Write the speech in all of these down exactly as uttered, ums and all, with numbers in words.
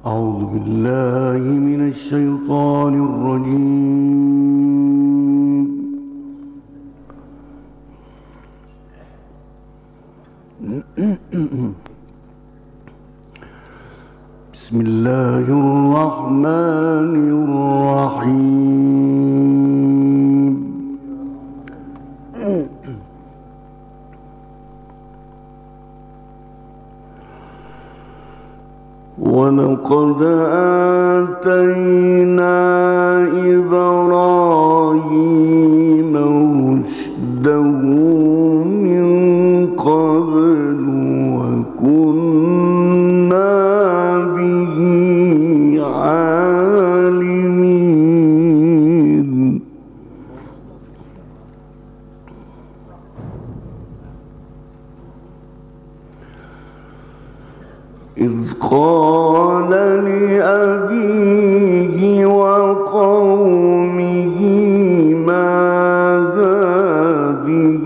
أعوذ بالله من الشيطان الرجيم. بسم الله الرحمن الرحيم. ولقد آتينا إبراهيم رشده من قبل وكنا به عالمين. إذ قال لأبيه وقومه ما هذه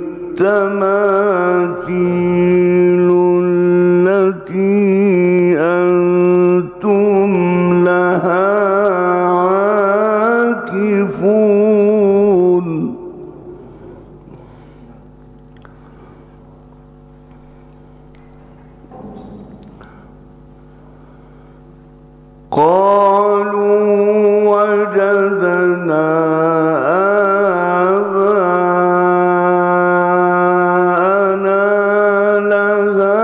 التماثيل التي أنتم لها عاكفون. قالوا وجدنا آباءنا لها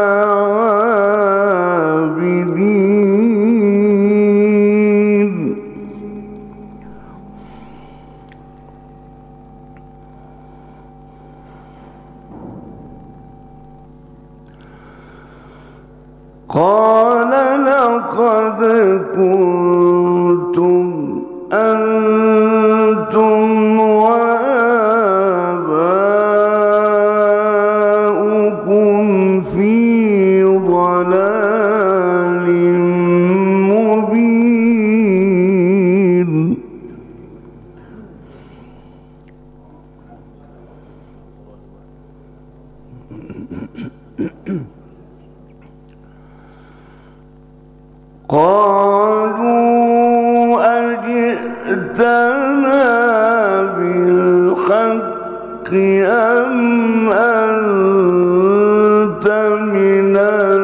عابدين. قال لقد كنتم أنتم وآباؤكم في ضلال مبين. قالوا أجئتنا بالحق أم أنت من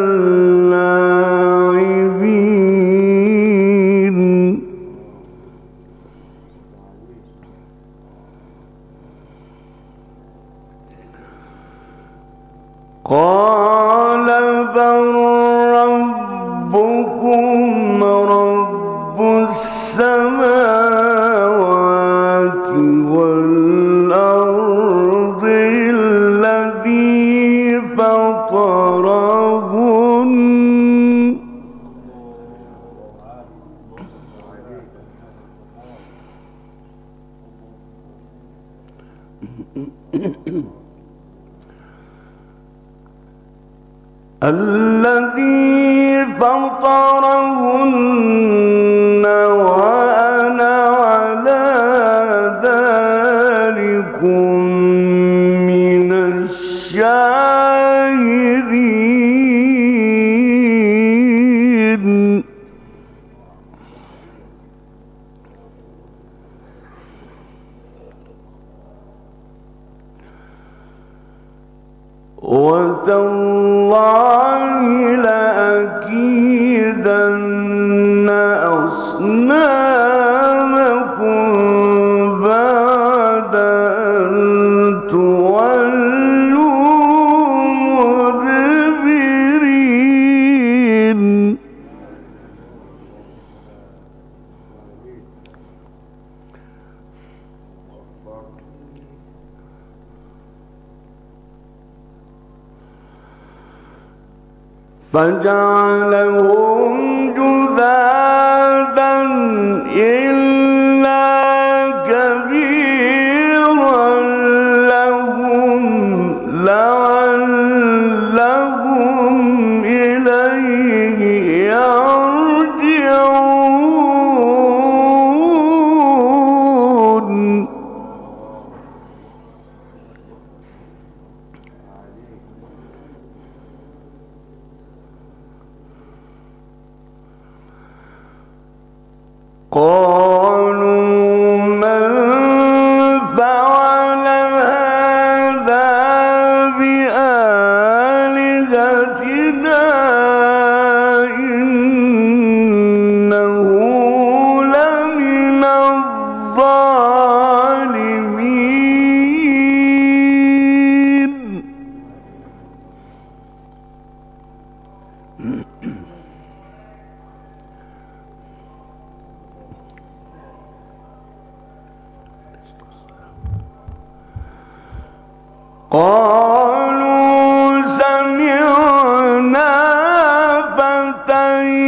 اللاعبين. قال بل ربكم رب السماوات والأرض الذي فطرهن الذي فطرهن وأنا على ذلكم من الشاهدين. وتالله لأكيدن أصنامكم بعد أن تولوا مدبرين. فجعلهم جذاذا إلا كبيرا لهم لعلهم إليه يرجعون. قالوا من فعل هذا بآلهتنا إنه لمن الظالمين. قالوا سمعنا فتى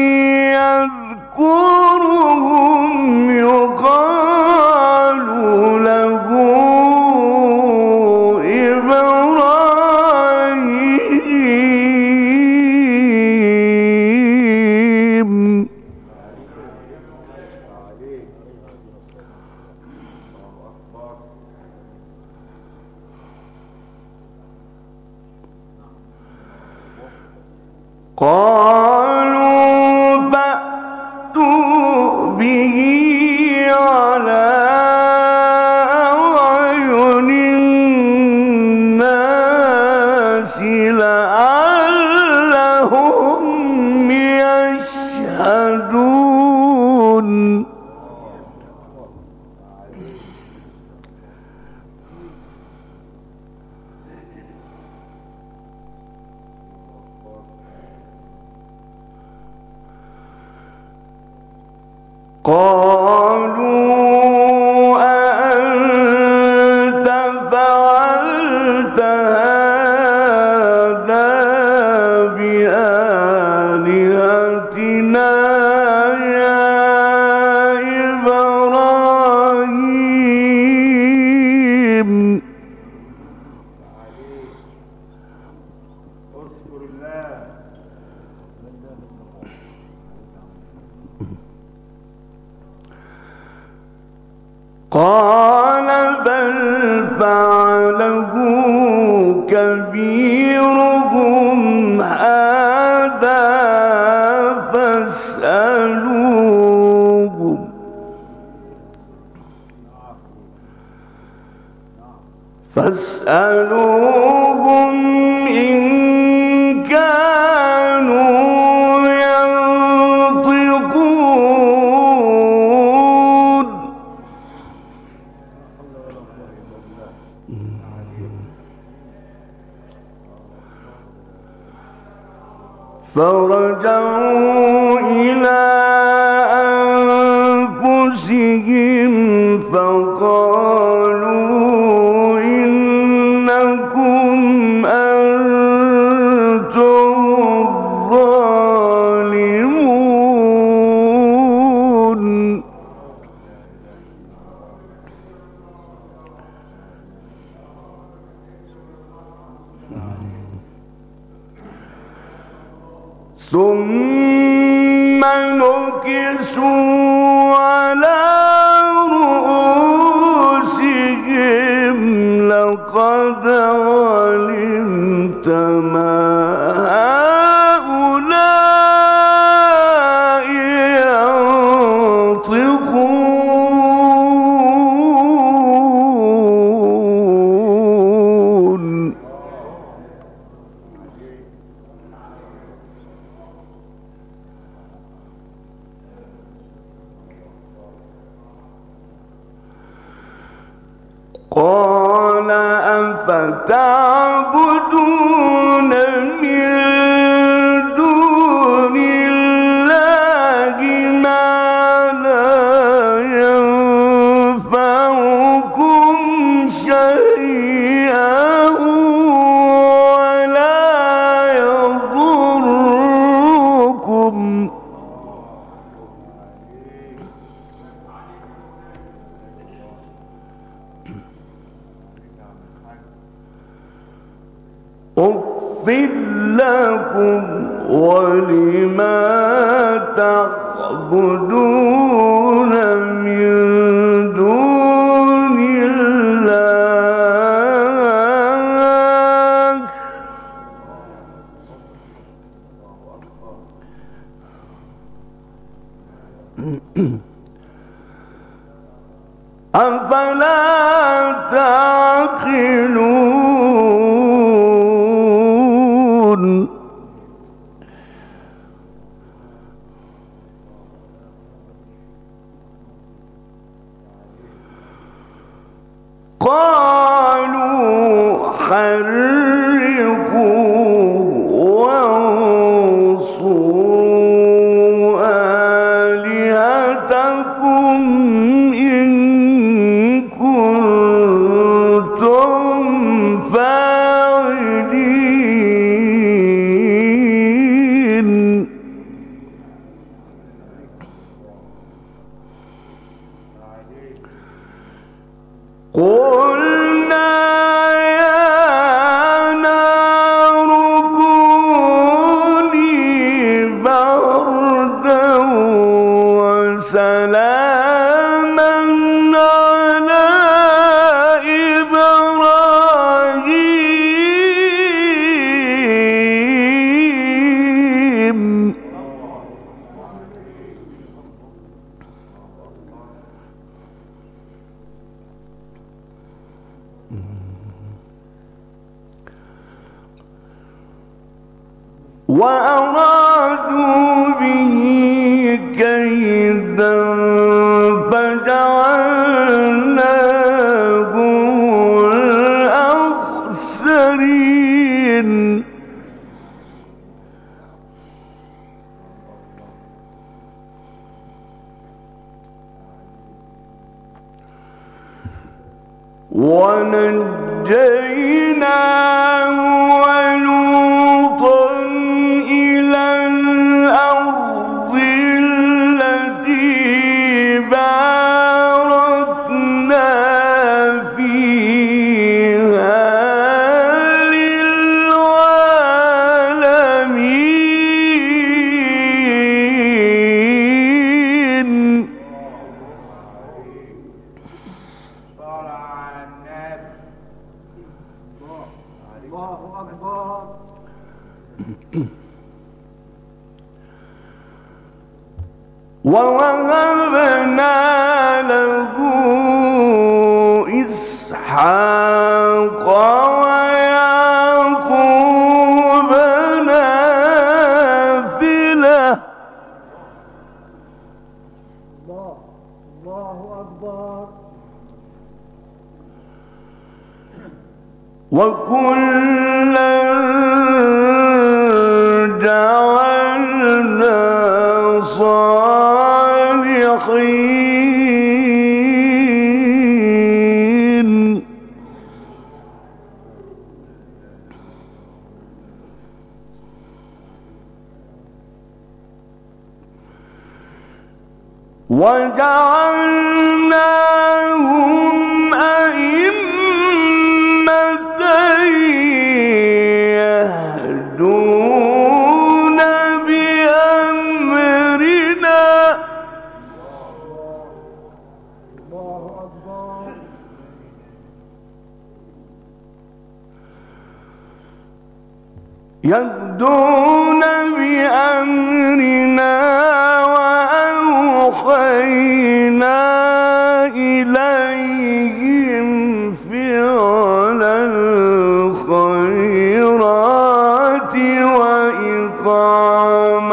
يذكرهم يقال له إبراهيم. قالوا فأتوا به على أعين الناس لعلهم يشهدون. قالوا أأنت فعلت هذا بآلهتنا يا إبراهيم. قال بل فعله كبيرهم هذا فاسألوهم فاسألوهم إن كانوا ينطقون. فرجعوا إلى أنفسهم فقالوا إنكم أنتم الظالمون. ثم نكسوا على رؤوسهم لقد علمت ما هؤلاء ينطقون. قال أفتعبدون من دون الله ما لا ينفعكم شيئا ولا يضركم. أُفٍّ لكم ولما تعبدون من دون الله أفلا تعقلون قالوا حرقوه وانصروا آلهتكم إن كنتم فاعلين قلنا يا نار كوني بردا وسلاما على إبراهيم وأرادوا به كيدا فجعلناهم الأخسرين ونجيناه ولوطا إلى الأرض التي باركنا فيها للعالمين ووهبنا له إسحاق ويعقوب نافلة الله الله أكبر وكلا جعلنا صالحين وجعلناهم أئمة يهدون بأمرنا يهدون بأمرنا وأوحينا إليهم فعل الخيرات وإقام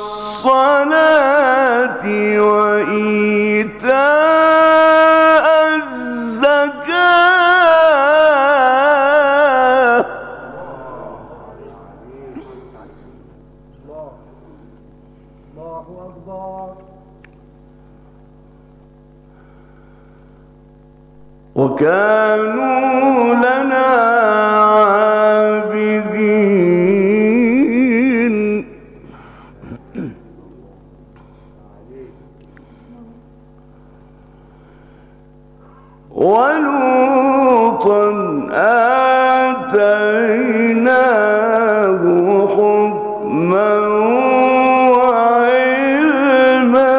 الصلاة وإيتاء الزكاة الله أكبر وكانوا لنا عابدين ولوطا آتيناه حكما وعلما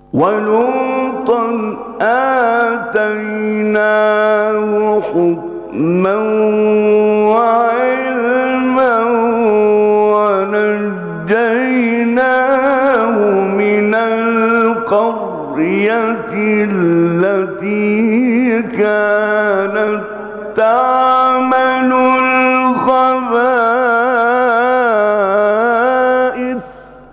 ولوطا آتيناه حكما حكما وعلما ونجيناه من القرية التي كانت تعمل الخبائث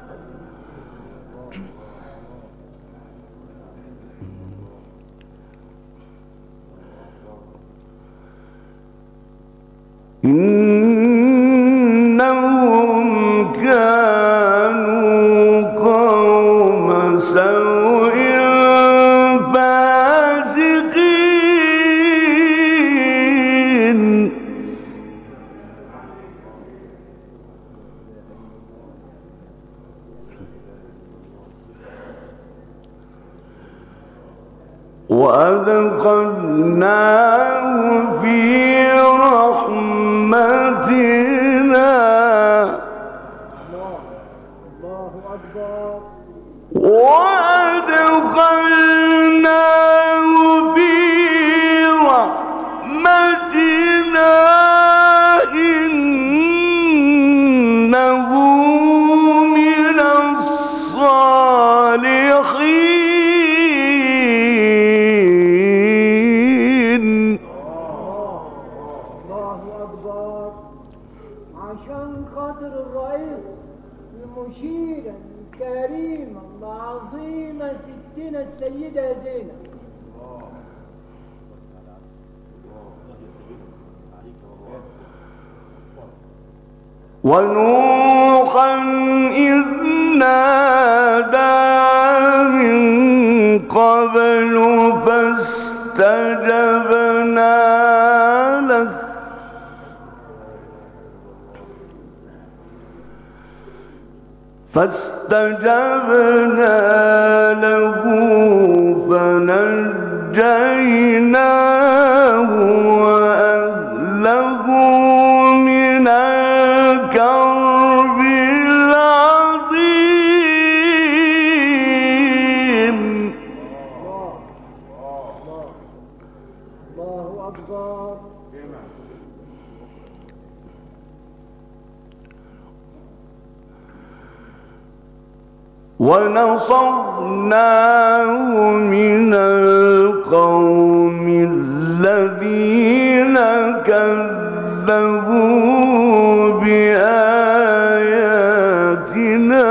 إنهم كانوا قوم سوء فاسقين وأدخلناه في رحمتنا وأدخلناه في رحمتنا إنه من الصالحين. الله أكبر. عشان خاطر الرئيس المشير الكريم العظيمة ستنا السيدة زينب ونوحا إذ نادى من قبل فاستجبنا له فاستجبنا له فنجيناه وأهله من الكرب العظيم. الله أكبر. ونصرناه من القوم الذين كذبوا بآياتنا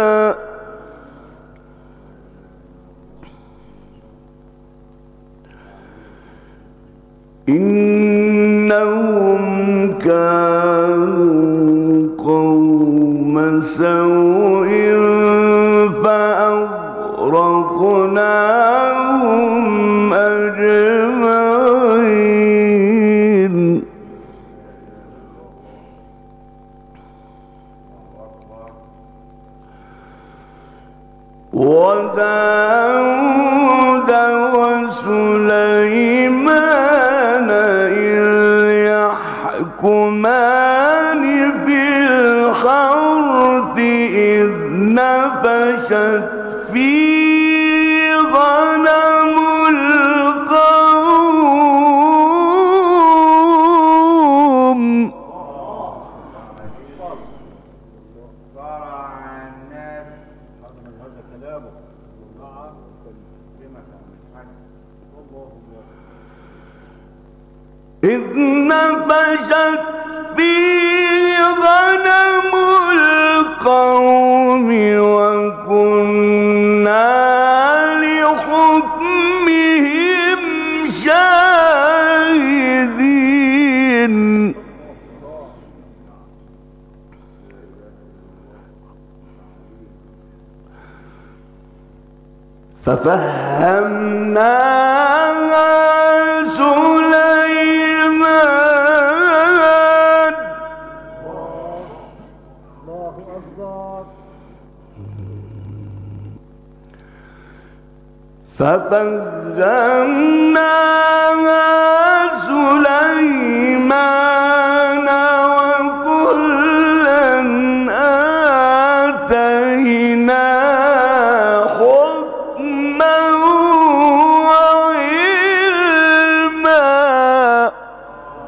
إنهم كانوا قوم سوء فأغرقناهم أجمعين. وداود وسليمان إذ يحكمان في الحرث إذ نفشت فيه غنم القوم إذ نفشت فيه غنم القوم وكنا لحكمهم شاهدين. ففهمناها سليمان. الله أكبر. ففهمناها سليمان وكلا آتينا حكما وعلما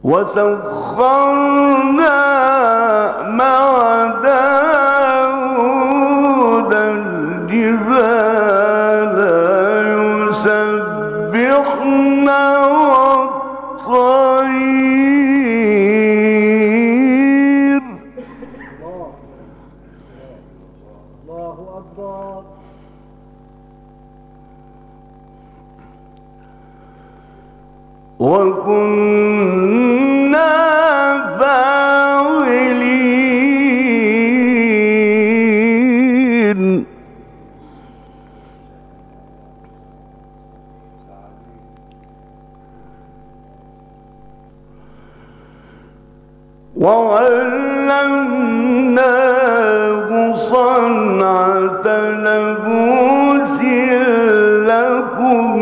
وسخرنا مع داود الجبال يسبحن والطير. الله أكبر. وكنا فاعلين. وعلمناه صنعة لبوس لكم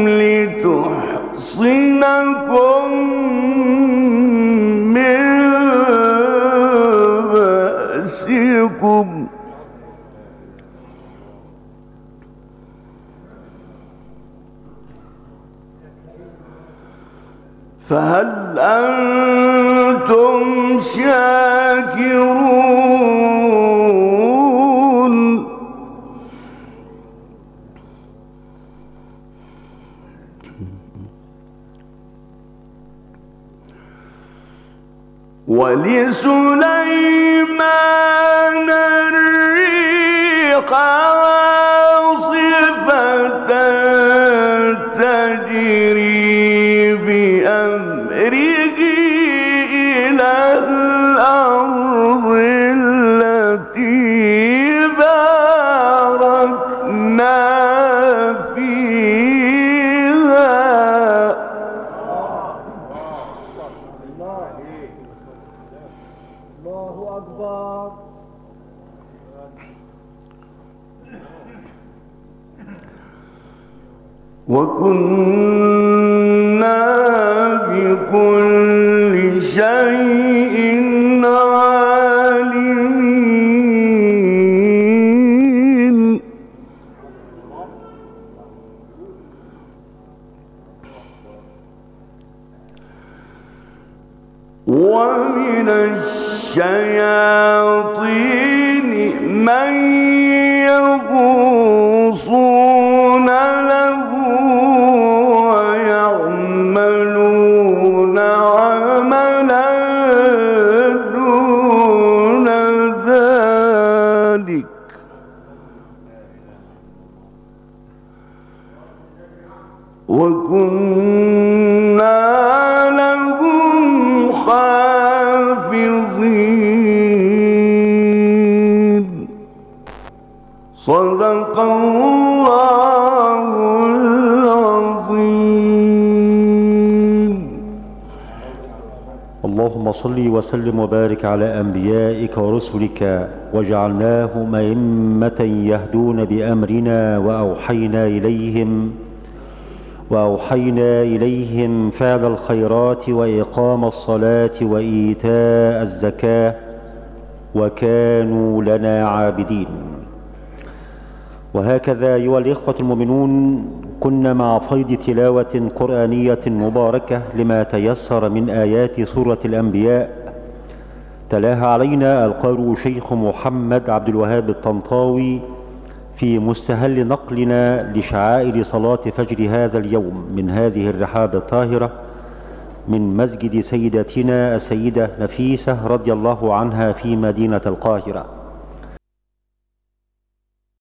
لتحصنكم من بأسكم. فهل أنتم شاكرون؟ ولسليمان الريح عاصفة تجري بأمره إلى الأرض التي باركنا فيها. الله أكبر. وكنا بكل شيء عالمين. ومن الشياطين من يغوصون له ويعملون عملا دون ذلك. وكنا لهم حافظين. صدق الله العظيم. اللهم صل وسلم وبارك على أنبيائك ورسلك وجعلناهم أئمة يهدون بأمرنا وأوحينا إليهم وأوحينا إليهم فعل الخيرات وإقام الصلاة وإيتاء الزكاة وكانوا لنا عابدين. وهكذا أيها الإخوة المؤمنون كنا مع فيض تلاوة قرآنية مباركة لما تيسر من آيات سورة الأنبياء، تلاها علينا القارئ شيخ محمد عبد الوهاب الطنطاوي في مستهل نقلنا لشعائر صلاة فجر هذا اليوم من هذه الرحاب الطاهرة من مسجد سيدتنا السيدة نفيسة رضي الله عنها في مدينة القاهرة.